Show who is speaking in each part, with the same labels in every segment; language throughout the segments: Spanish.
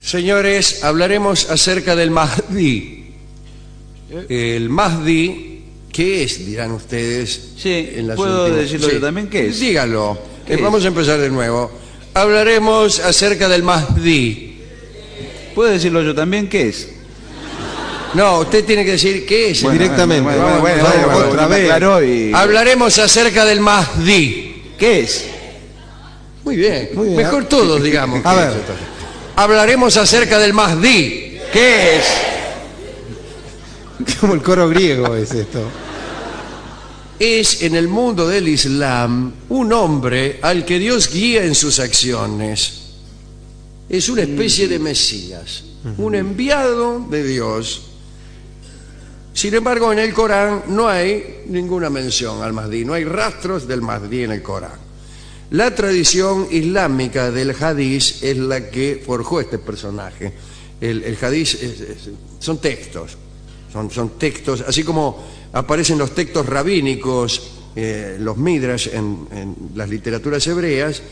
Speaker 1: Señores, hablaremos acerca del Mahdi. El Mahdi, ¿qué es? Dirán ustedes.
Speaker 2: Sí, ¿puedo decirlo yo también? ¿Qué es?
Speaker 1: Dígalo.
Speaker 2: ¿Qué
Speaker 1: Vamos
Speaker 2: es?
Speaker 1: a empezar de nuevo. Hablaremos acerca del Mahdi.
Speaker 2: ¿Puedo decirlo yo también? ¿Qué es?
Speaker 1: No, usted tiene que decir qué es.
Speaker 3: Directamente.
Speaker 2: Otra vez.
Speaker 1: Hablaremos acerca del Mahdi.
Speaker 2: ¿Qué es?
Speaker 1: Muy bien.
Speaker 3: Muy bien.
Speaker 1: Mejor todos, digamos.
Speaker 3: A
Speaker 1: que
Speaker 3: ver.
Speaker 1: es esto. Hablaremos acerca del Mahdi.
Speaker 2: ¿Qué es?
Speaker 3: Como el coro griego es esto.
Speaker 1: Es en el mundo del Islam un hombre al que Dios guía en sus acciones. Es una especie de Mesías, un enviado de Dios. Sin embargo, en el Corán no hay ninguna mención al Mahdi, no hay rastros del Mahdi en el Corán. La tradición islámica del Hadís es la que forjó este personaje. El Hadís son textos, son textos, así como aparecen los textos rabínicos, los midrash en las literaturas hebreas.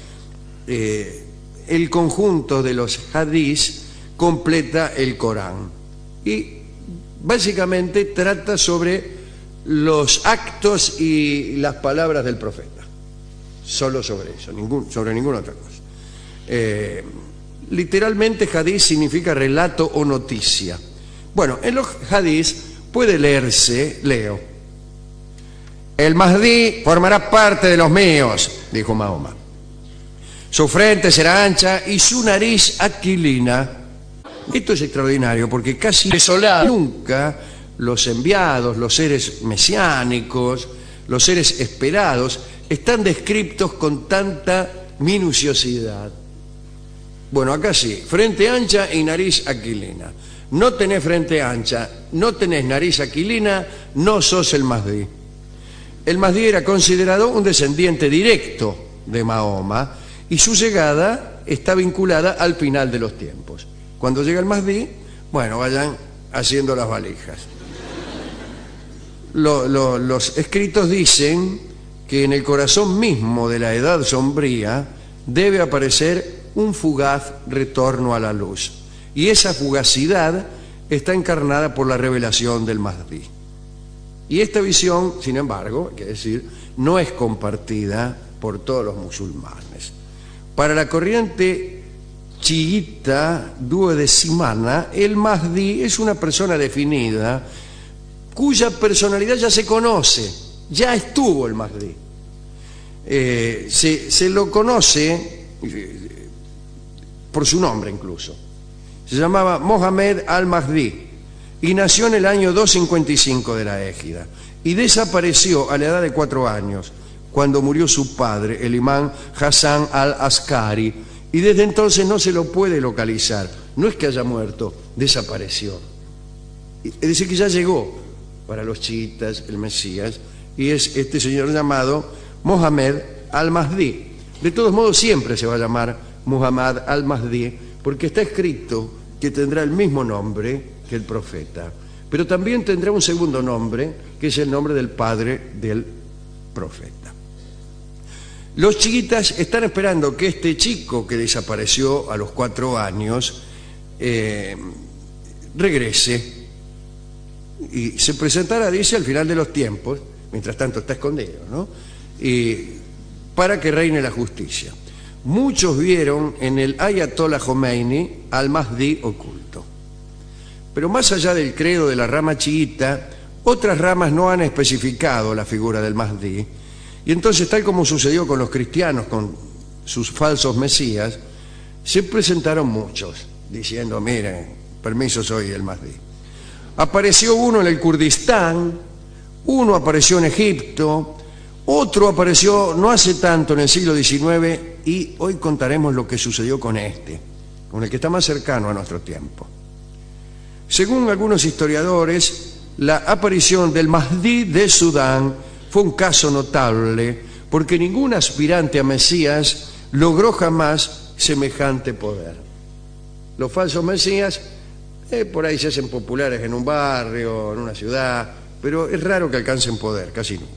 Speaker 1: El conjunto de los hadís completa el Corán y básicamente trata sobre los actos y las palabras del profeta. Solo sobre eso, sobre ninguna otra cosa. Literalmente hadís significa relato o noticia. Bueno, en los hadís puede leerse, leo: el Mahdi formará parte de los míos, dijo Mahoma. Su frente será ancha y su nariz aquilina. Esto es extraordinario porque casi nunca los enviados, los seres mesiánicos, los seres esperados, están descritos con tanta minuciosidad. Bueno, acá sí, frente ancha y nariz aquilina. No tenés frente ancha, no tenés nariz aquilina, no sos el Mahdi. El Mahdi era considerado un descendiente directo de Mahoma y su llegada está vinculada al final de los tiempos. Cuando llega el Mahdi, bueno, vayan haciendo las valijas. Los escritos dicen que en el corazón mismo de la edad sombría debe aparecer un fugaz retorno a la luz. Y esa fugacidad está encarnada por la revelación del Mahdi. Y esta visión, sin embargo, hay que decir, no es compartida por todos los musulmanes. Para la corriente chiita duodecimana, el Mahdi es una persona definida cuya personalidad ya se conoce, ya estuvo el Mahdi. Se lo conoce por su nombre incluso. Se llamaba Mohammed al-Mahdi y nació en el año 255 de la Égida y desapareció a la edad de 4 años, cuando murió su padre, el imán Hassan al-Askari, y desde entonces no se lo puede localizar. No es que haya muerto, desapareció. Es decir, que ya llegó para los chiitas el Mesías, y es este señor llamado Mohammed al-Mahdi. De todos modos, siempre se va a llamar Muhammad al-Mahdi, porque está escrito que tendrá el mismo nombre que el profeta, pero también tendrá un segundo nombre, que es el nombre del padre del profeta. Los chiitas están esperando que este chico que desapareció a los 4 años regrese y se presentará, dice, al final de los tiempos, mientras tanto está escondido, ¿no? Para que reine la justicia. Muchos vieron en el Ayatollah Khomeini al Mahdi oculto. Pero más allá del credo de la rama chiita, otras ramas no han especificado la figura del Mahdi. Y entonces, tal como sucedió con los cristianos, con sus falsos mesías, se presentaron muchos, diciendo, miren, permiso, soy el Mahdi. Apareció uno en el Kurdistán, uno apareció en Egipto, otro apareció no hace tanto, en el siglo XIX, y hoy contaremos lo que sucedió con este, con el que está más cercano a nuestro tiempo. Según algunos historiadores, la aparición del Mahdi de Sudán fue un caso notable, porque ningún aspirante a Mesías logró jamás semejante poder. Los falsos Mesías por ahí se hacen populares en un barrio, en una ciudad, pero es raro que alcancen poder, casi nunca.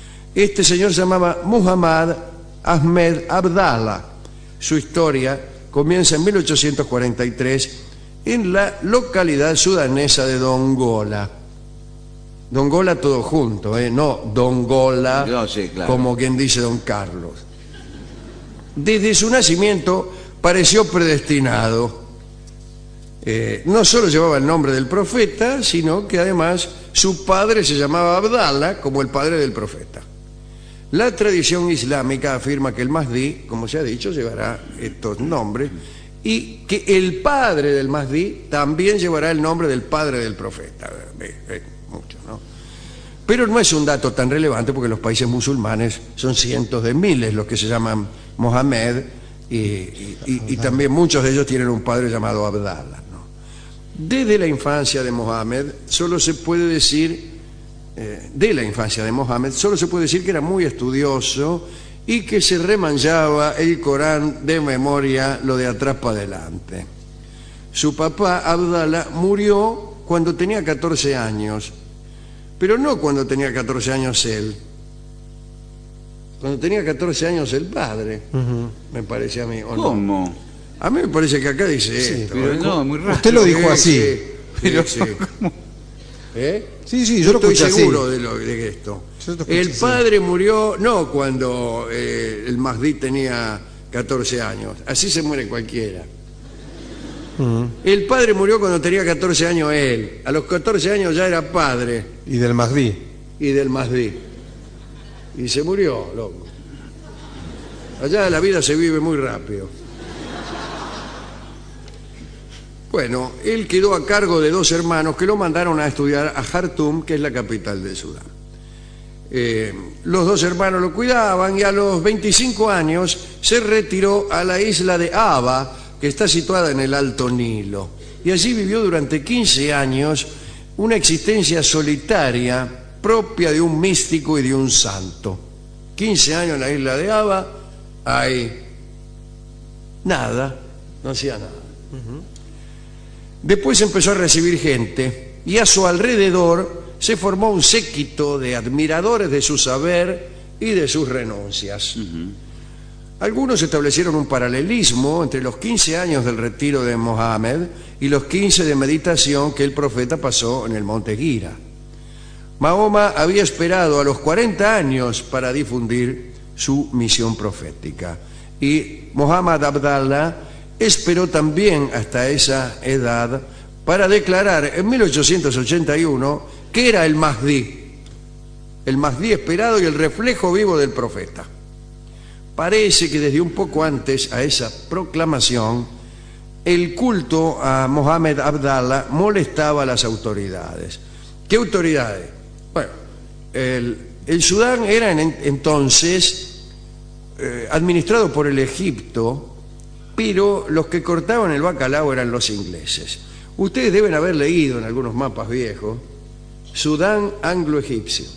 Speaker 1: Este señor se llamaba Muhammad Ahmed Abdallah. Su historia comienza en 1843 en la localidad sudanesa de Dongola. Dongola todo junto, no Dongola,
Speaker 2: no, sí, claro,
Speaker 1: como quien dice Don Carlos. Desde su nacimiento pareció predestinado. No solo llevaba el nombre del profeta, sino que además su padre se llamaba Abdallah, como el padre del profeta. La tradición islámica afirma que el Mahdi, como se ha dicho, llevará estos nombres, y que el padre del Mahdi también llevará el nombre del padre del profeta. Mucho, ¿no? Pero no es un dato tan relevante porque en los países musulmanes son cientos de miles los que se llaman Mohamed y también muchos de ellos tienen un padre llamado Abdallah, ¿no? Desde la infancia de Mohamed solo se puede decir que era muy estudioso y que se remanchaba el Corán de memoria, lo de atrás para adelante. Su papá, Abdallah, murió cuando tenía 14 años, pero no cuando tenía 14 años él. Cuando tenía 14 años el padre, me parece a mí. ¿O
Speaker 2: ¿Cómo?
Speaker 1: No? A mí me parece que acá dice esto.
Speaker 2: Pero no, muy raro.
Speaker 3: Usted lo dijo así.
Speaker 1: Sí,
Speaker 2: pero
Speaker 1: sí.
Speaker 2: ¿cómo?
Speaker 3: Sí, yo lo
Speaker 1: estoy
Speaker 3: escuché
Speaker 1: seguro
Speaker 3: así.
Speaker 1: de esto.
Speaker 3: El
Speaker 1: El padre murió no cuando el Mahdi tenía 14 años. Así se muere cualquiera. El padre murió cuando tenía 14 años él. A los 14 años ya era padre.
Speaker 3: Y del Mahdi.
Speaker 1: Y del Mahdi. Y se murió, loco. Allá la vida se vive muy rápido. Bueno, él quedó a cargo de 2 hermanos que lo mandaron a estudiar a Jartum, que es la capital de Sudán. Los 2 hermanos lo cuidaban y a los 25 años se retiró a la isla de Aba, que está situada en el Alto Nilo. Y allí vivió durante 15 años una existencia solitaria propia de un místico y de un santo. 15 años en la isla de Aba, ahí nada, no hacía nada. Después empezó a recibir gente y a su alrededor se formó un séquito de admiradores de su saber y de sus renuncias. Algunos establecieron un paralelismo entre los 15 años del retiro de Mohammed y los 15 de meditación que el profeta pasó en el monte Gira. Mahoma había esperado a los 40 años para difundir su misión profética y Muhammad Abdallah esperó también hasta esa edad para declarar en 1881 que era el Mahdi esperado y el reflejo vivo del profeta. Parece que desde un poco antes a esa proclamación el culto a Mohammed Abdallah molestaba a las autoridades. ¿Qué autoridades? Bueno, el Sudán era entonces administrado por el Egipto, pero los que cortaban el bacalao eran los ingleses. Ustedes deben haber leído en algunos mapas viejos Sudán anglo-egipcio.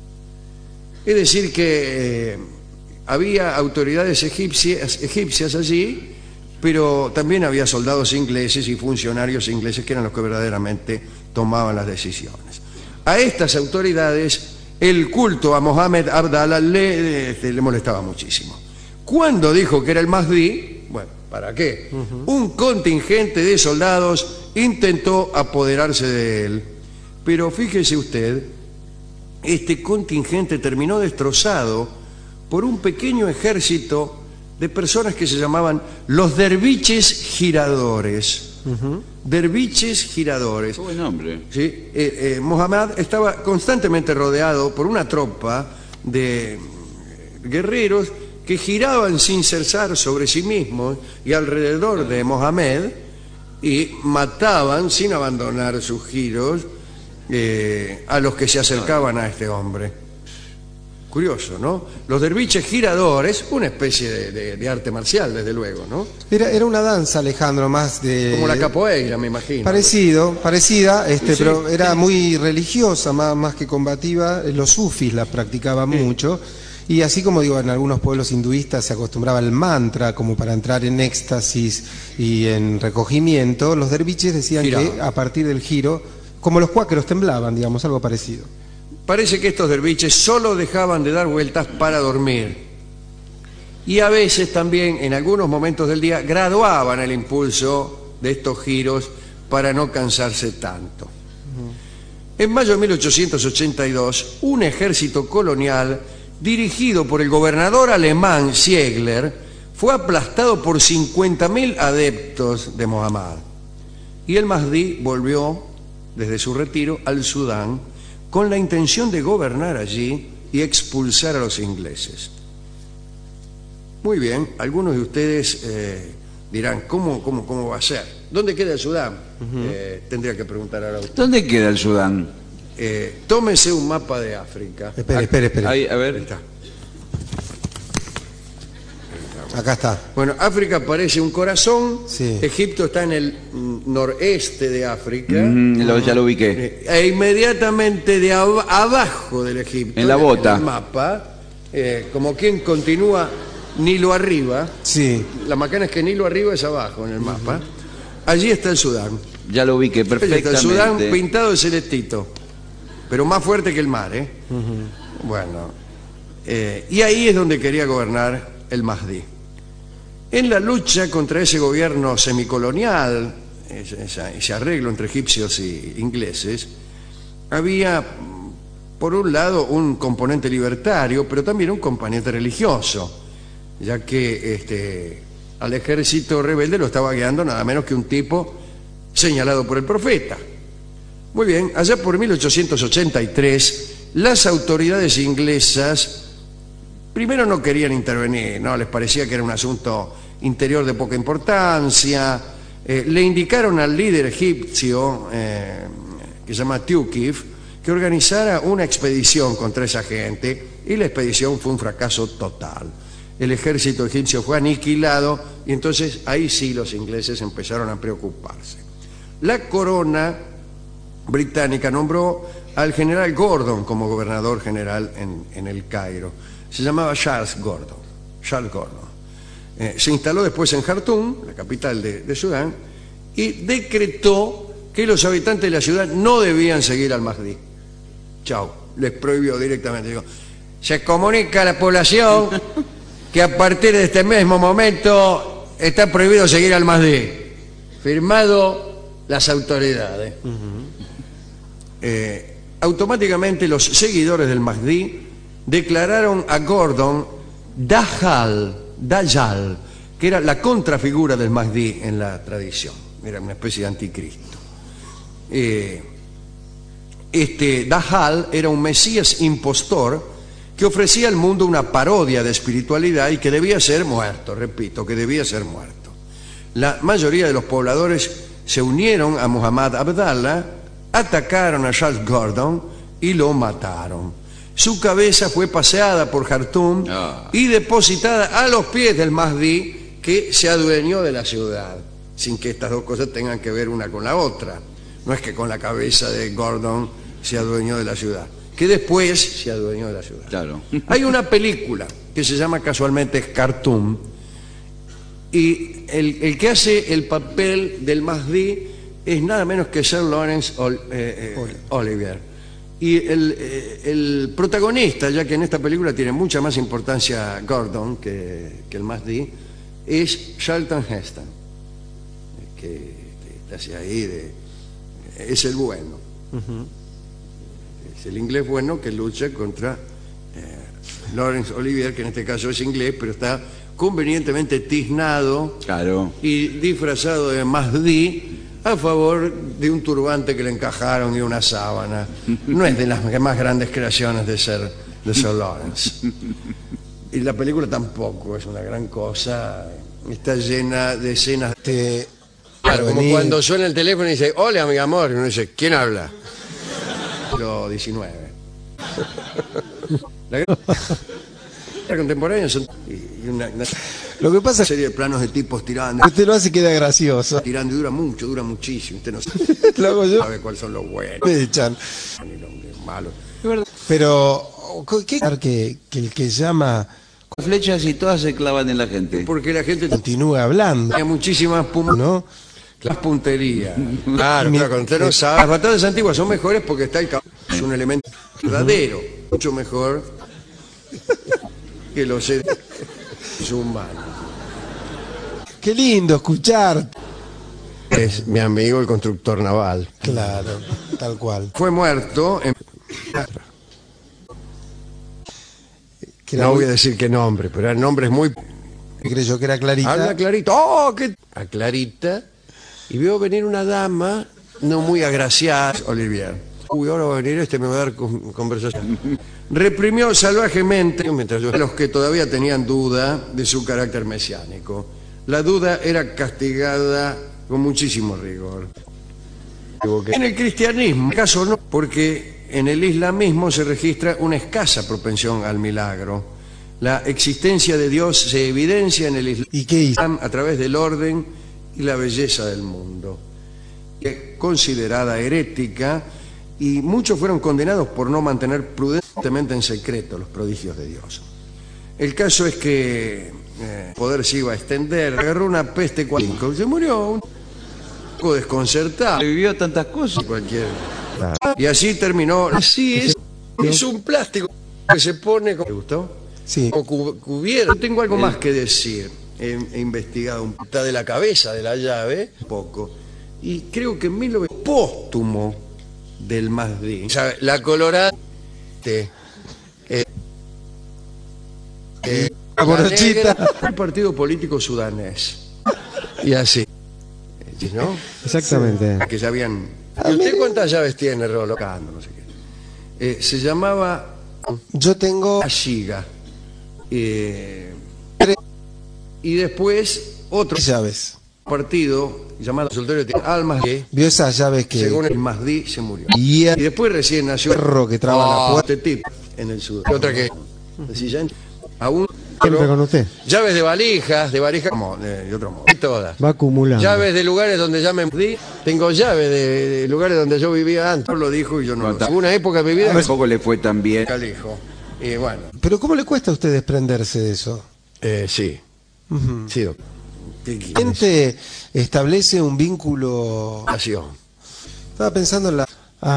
Speaker 1: Es decir que había autoridades egipcias allí, pero también había soldados ingleses y funcionarios ingleses que eran los que verdaderamente tomaban las decisiones. A estas autoridades el culto a Mohammed Abdallah le molestaba muchísimo. Cuando dijo que era el Mahdi, bueno, ¿para qué? Un contingente de soldados intentó apoderarse de él. Pero fíjese usted, este contingente terminó destrozado por un pequeño ejército de personas que se llamaban los derviches giradores. Derviches giradores.
Speaker 2: Qué buen nombre.
Speaker 1: ¿Sí? Mohammed estaba constantemente rodeado por una tropa de guerreros que giraban sin cesar sobre sí mismos y alrededor de Mohammed y mataban sin abandonar sus giros a los que se acercaban a este hombre. Curioso, ¿no? Los derviches giradores, una especie de arte marcial, desde luego, ¿no?
Speaker 3: Era una danza, Alejandro, más de...
Speaker 1: Como la capoeira, me imagino.
Speaker 3: Parecida,
Speaker 1: Sí,
Speaker 3: pero era muy religiosa, más que combativa. Los sufis la practicaban mucho. Y así como digo, en algunos pueblos hinduistas se acostumbraba al mantra como para entrar en éxtasis y en recogimiento, los derviches decían que a partir del giro, como los cuáqueros temblaban, digamos, algo parecido.
Speaker 1: Parece que estos derviches solo dejaban de dar vueltas para dormir. y a veces también en algunos momentos del día graduaban el impulso de estos giros para no cansarse tanto. En mayo de 1882, un ejército colonial dirigido por el gobernador alemán Ziegler fue aplastado por 50.000 adeptos de Mohammad. Y el Mahdi volvió desde su retiro al Sudán con la intención de gobernar allí y expulsar a los ingleses. Muy bien, algunos de ustedes dirán, ¿cómo va a ser? ¿Dónde queda el Sudán? Tendría que preguntar ahora a usted.
Speaker 2: ¿Dónde queda el Sudán?
Speaker 1: Tómese un mapa de África.
Speaker 3: Espere.
Speaker 2: Ahí, a ver.
Speaker 1: Ahí está.
Speaker 3: Acá está.
Speaker 1: Bueno, África parece un corazón.
Speaker 3: Sí.
Speaker 1: Egipto está en el noreste de África.
Speaker 2: Ya lo ubiqué.
Speaker 1: E inmediatamente de abajo del Egipto,
Speaker 2: En la bota.
Speaker 1: el mapa, como quien continúa Nilo arriba.
Speaker 3: Sí.
Speaker 1: La macana es que Nilo arriba es abajo en el mapa. Allí está el Sudán.
Speaker 2: Ya lo ubiqué perfectamente.
Speaker 1: El Sudán pintado de celestito, pero más fuerte que el mar, ¿eh? Bueno, y ahí es donde quería gobernar el Mahdi. En la lucha contra ese gobierno semicolonial, ese arreglo entre egipcios y ingleses, había, por un lado, un componente libertario, pero también un componente religioso, ya que al ejército rebelde lo estaba guiando nada menos que un tipo señalado por el profeta. Muy bien, allá por 1883, las autoridades inglesas primero no querían intervenir, no les parecía que era un asunto interior de poca importancia. Le indicaron al líder egipcio, que se llama Tuqif, que organizara una expedición contra esa gente, y la expedición fue un fracaso total. El ejército egipcio fue aniquilado y entonces ahí sí los ingleses empezaron a preocuparse. La corona británica nombró al general Gordon como gobernador general en el Cairo. Se llamaba Charles Gordon. Se instaló después en Jartum, la capital de Sudán, y decretó que los habitantes de la ciudad no debían seguir al Mahdi. Chao, les prohibió directamente. Digo, se comunica a la población que a partir de este mismo momento está prohibido seguir al Mahdi. Firmado las autoridades. Automáticamente los seguidores del Mahdi declararon a Gordon Dajjal, que era la contrafigura del Mahdi en la tradición, era una especie de anticristo. Este Dajjal era un mesías impostor que ofrecía al mundo una parodia de espiritualidad y que debía ser muerto, repito, que debía ser muerto. La mayoría de los pobladores se unieron a Muhammad Abdallah, atacaron a Charles Gordon y lo mataron. Su cabeza fue paseada por Jartum y depositada a los pies del Mahdi, que se adueñó de la ciudad, sin que estas dos cosas tengan que ver una con la otra. No es que con la cabeza de Gordon se adueñó de la ciudad, que después se adueñó de la ciudad.
Speaker 2: Claro.
Speaker 1: Hay una película que se llama casualmente Khartoum, y el que hace el papel del Mahdi es nada menos que Sir Lawrence Olivier. Y el protagonista, ya que en esta película tiene mucha más importancia Gordon que el Mahdi, es Charlton Heston, que está hacia ahí, es el bueno. Es el inglés bueno que lucha contra Laurence Olivier, que en este caso es inglés, pero está convenientemente tiznado, claro, y disfrazado de Mahdi a favor de un turbante que le encajaron y una sábana. No es de las más grandes creaciones de Sir Lawrence. Y la película tampoco es una gran cosa. Está llena de escenas. Claro, como cuando suena el teléfono y dice, hola, mi amor. Y uno dice, ¿quién habla? Lo 19. La contemporánea son
Speaker 3: lo que pasa
Speaker 1: es una serie de planos de tipos tirando.
Speaker 3: Usted lo hace y queda gracioso.
Speaker 1: Tirando y dura muchísimo. Usted no
Speaker 3: lo hago yo.
Speaker 1: sabe cuáles son los buenos.
Speaker 3: Me echan.
Speaker 1: Ni los malos.
Speaker 3: Pero, ¿qué que el que llama
Speaker 2: Flechas y todas se clavan en la gente?
Speaker 1: Porque la gente
Speaker 3: continúa hablando?
Speaker 1: Hay muchísimas
Speaker 3: ¿no?
Speaker 1: Las punterías. Claro, cuando usted no sabe. Las batallas antiguas son mejores porque está el caballo. Es un elemento verdadero. Mucho mejor que los... es humano.
Speaker 3: Qué lindo escuchar.
Speaker 1: Es mi amigo el constructor naval.
Speaker 3: Claro, tal cual.
Speaker 1: Fue muerto en...
Speaker 3: Que era
Speaker 1: No
Speaker 3: muy-
Speaker 1: voy a decir qué nombre, pero el nombre es muy...
Speaker 3: creyó que era Clarita.
Speaker 1: Habla Clarita. ¡Oh, qué! A Clarita. Y veo venir una dama no muy agraciada. Olivier. Uy, ahora va a venir me va a dar conversación. Reprimió salvajemente, mientras yo, a los que todavía tenían duda de su carácter mesiánico. La duda era castigada con muchísimo rigor. En el cristianismo, acaso no, porque en el islamismo se registra una escasa propensión al milagro. La existencia de Dios se evidencia en el
Speaker 3: ¿Y qué hizo?
Speaker 1: Islam a través del orden y la belleza del mundo. Es considerada herética y muchos fueron condenados por no mantener prudentemente en secreto los prodigios de Dios. El caso es que el poder se iba a extender, agarró una peste cuática, se murió un poco desconcertado.
Speaker 2: Vivió tantas cosas.
Speaker 1: Cualquier... Y así terminó. Así es un plástico que se pone... ¿Te gustó?
Speaker 3: Sí.
Speaker 1: Como cubierto. Tengo algo más que decir. He investigado un poco de la cabeza de la llave, un poco. Y creo que en 1900, póstumo del Mahdi. O sea, la colorada...
Speaker 3: La borrachita.
Speaker 1: Un partido político sudanés. Y así. ¿No?
Speaker 3: Exactamente.
Speaker 1: Que ya habían... ¿Y usted cuántas llaves tiene, Rolo? No sé qué. Se llamaba
Speaker 3: Yo tengo
Speaker 1: Ashiga. Y
Speaker 3: tres
Speaker 1: después otro
Speaker 3: llaves.
Speaker 1: partido llamado Soltario de Almas que,
Speaker 3: Vio esas llaves que...
Speaker 1: según el Mahdi, se murió.
Speaker 3: Y
Speaker 1: Y después recién nació
Speaker 3: perro que traba la puerta.
Speaker 1: este tipo en el sur. Y otra que... Así ya aún...
Speaker 4: Siempre con usted.
Speaker 1: Llaves de valijas como de otro modo. Todas.
Speaker 4: Va acumulando.
Speaker 1: Llaves de lugares donde ya me di. Tengo llaves de lugares donde yo vivía antes. Lo dijo y yo no lo sé. Hubo una época de mi vida
Speaker 2: Tampoco le fue tan bien.
Speaker 1: Calijo. Y bueno,
Speaker 3: Pero ¿cómo le cuesta a usted desprenderse de eso?
Speaker 1: sí. Sí, doctor. ¿Qué
Speaker 3: La
Speaker 1: quieres?
Speaker 3: gente establece un vínculo...
Speaker 1: Nación.
Speaker 3: Estaba pensando en la...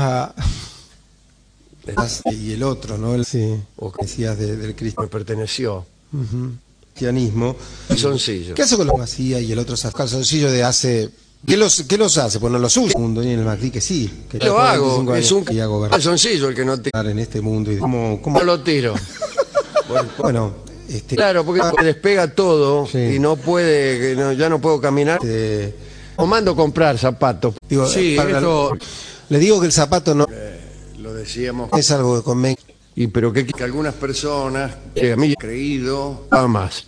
Speaker 3: y el otro, ¿no? El,
Speaker 4: Sí.
Speaker 1: O que
Speaker 3: decías del
Speaker 1: me perteneció.
Speaker 3: cristianismo.
Speaker 1: Calzoncillo.
Speaker 3: ¿Qué hace con los vacía y el otro calzoncillo de hace... ¿Qué los hace? Pues no los usa. Mundo, ni en el Macri que sí. Que
Speaker 1: Lo
Speaker 3: después de
Speaker 1: hago.
Speaker 3: 25
Speaker 1: Es
Speaker 3: años
Speaker 1: un
Speaker 3: y hago gobernar
Speaker 1: calzoncillo el que no te...
Speaker 3: en este mundo. Y ¿cómo,
Speaker 1: No lo tiro.
Speaker 3: bueno,
Speaker 1: Claro, porque despega todo
Speaker 3: Sí.
Speaker 1: y no puede, que ya no puedo caminar. O mando comprar zapatos.
Speaker 3: digo,
Speaker 1: Sí,
Speaker 3: para-
Speaker 1: esto
Speaker 3: le digo que el zapato no
Speaker 1: lo decíamos.
Speaker 3: es algo que convenga.
Speaker 1: Y pero que algunas personas, que a mí he creído, nada más.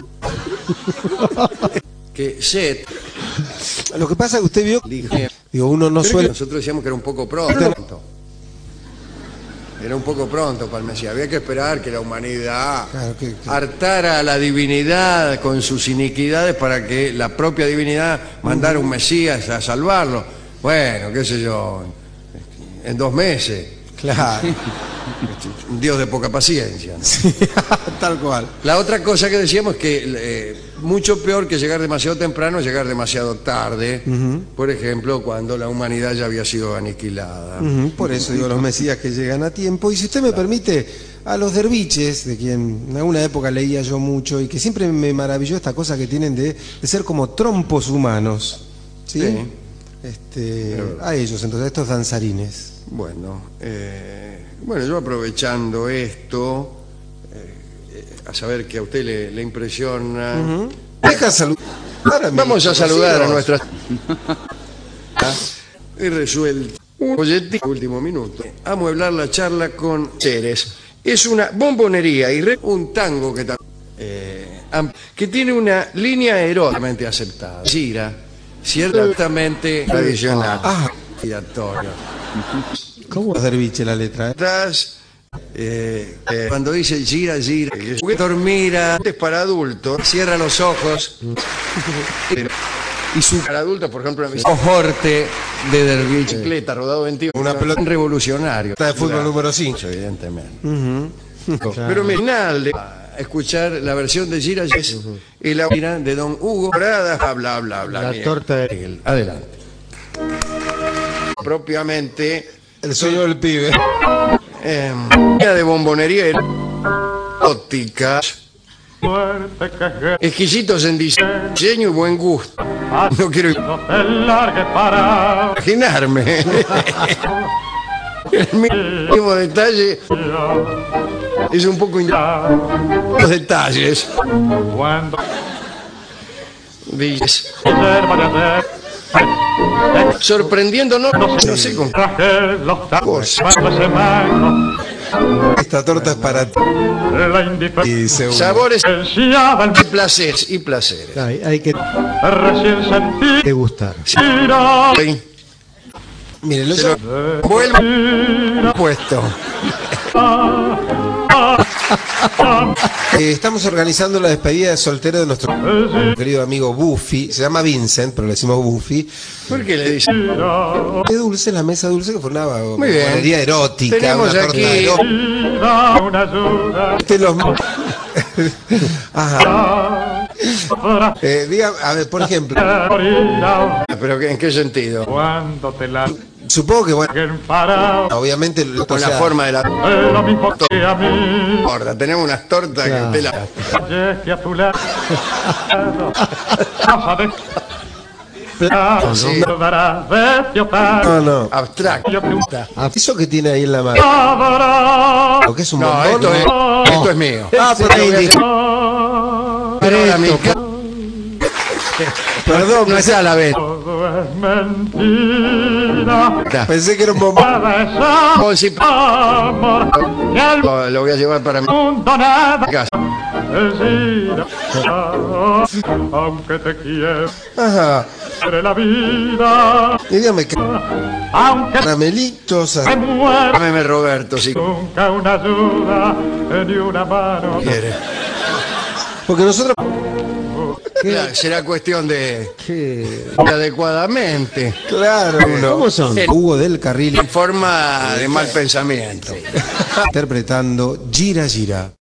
Speaker 1: Que Seth,
Speaker 3: Lo que pasa es que usted vio,
Speaker 1: dije,
Speaker 3: digo, uno no
Speaker 1: pero
Speaker 3: suele...
Speaker 1: nosotros decíamos que era un poco pronto. Era un poco pronto para el Mesías. Había que esperar que la humanidad
Speaker 3: Claro, que-
Speaker 1: hartara a la divinidad con sus iniquidades para que la propia divinidad mandara un Mesías a salvarlo. Bueno, qué sé yo, en 2 meses.
Speaker 3: Claro,
Speaker 1: Un Dios de poca paciencia, ¿no?
Speaker 3: tal cual.
Speaker 1: La otra cosa que decíamos es que mucho peor que llegar demasiado temprano es llegar demasiado tarde, por ejemplo, cuando la humanidad ya había sido aniquilada.
Speaker 3: Por eso digo los mesías que llegan a tiempo. Y si usted me permite, a los derviches, de quien en alguna época leía yo mucho y que siempre me maravilló esta cosa que tienen de ser como trompos humanos, ¿sí?
Speaker 1: Sí.
Speaker 3: A ellos, entonces, a estos danzarines.
Speaker 1: Bueno, yo aprovechando esto, a saber que a usted le impresiona...
Speaker 3: Deja saludar a mis
Speaker 1: Vamos a saludar a
Speaker 3: conocidos.
Speaker 1: nuestras... He resuelto un folletín, último minuto, amueblar la charla con Ceres. Es una bombonería y un tango que tiene una línea eróticamente aceptada. Gira, ciertamente tradicional. Giratorio.
Speaker 3: ¿Cómo los derviches la letra?
Speaker 1: Estás, cuando dice gira, gira, dormira, es para adultos, cierra los ojos. Y su para adultos, por ejemplo, un cohorte de derviche, bicicleta, rodado 21,
Speaker 3: Una pelota
Speaker 1: revolucionario.
Speaker 3: de fútbol número 5.
Speaker 1: Evidentemente. Pero mi final de escuchar la versión de Gira es y la de Don Hugo Prada, bla bla bla.
Speaker 4: La
Speaker 1: Bien.
Speaker 4: torta de...
Speaker 1: Adelante. Propiamente
Speaker 3: El sueño del pibe.
Speaker 1: de bombonería erótica Exquisitos en diseño y buen gusto. No quiero imaginarme. El mínimo detalle es un poco los detalles. Dices, sorprendiéndonos, no sé con qué cosa.
Speaker 3: Esta torta es para ti. Y seguro.
Speaker 1: Sabores y placeres.
Speaker 4: Hay que degustar.
Speaker 1: Sí.
Speaker 3: Mire, lo
Speaker 1: Se lo vuelvo puesto.
Speaker 3: Estamos organizando la despedida de soltero de nuestro querido amigo Buffy. Se llama Vincent, pero le decimos Buffy.
Speaker 1: ¿Por qué le dicen?
Speaker 3: Qué dulce, la mesa dulce, que fue una
Speaker 1: Muy bien.
Speaker 3: galería erótica.
Speaker 1: Tenemos
Speaker 3: una torta
Speaker 1: aquí
Speaker 3: Usted los... Ajá. Diga, a ver, por ejemplo,
Speaker 1: ¿Pero en qué sentido?
Speaker 3: supongo que, bueno, obviamente,
Speaker 1: Con la forma de la torta. Tenemos unas tortas que usted sí,
Speaker 3: no.
Speaker 1: abstracta.
Speaker 3: Eso que tiene ahí en la mano. ¿O qué es un
Speaker 1: No,
Speaker 3: bombón?
Speaker 1: esto es mío.
Speaker 3: Por ahí dijo.
Speaker 1: Pero mi
Speaker 3: Perdón,
Speaker 1: no está a la vez.
Speaker 3: pensé que era un bombón.
Speaker 1: Lo voy a llevar para mi casa.
Speaker 5: Aunque te quiero
Speaker 3: Ajá.
Speaker 5: la vida,
Speaker 3: Y dígame que
Speaker 5: aunque
Speaker 3: caramelitos.
Speaker 5: me muera,
Speaker 1: Llámeme Roberto si
Speaker 5: nunca una ayuda ni una mano.
Speaker 1: quiere.
Speaker 3: Porque nosotros.
Speaker 1: Será cuestión de adecuadamente,
Speaker 3: Claro,
Speaker 4: ¿Cómo son?
Speaker 3: Hugo del Carril
Speaker 1: en forma de mal pensamiento.
Speaker 3: interpretando Gira Gira.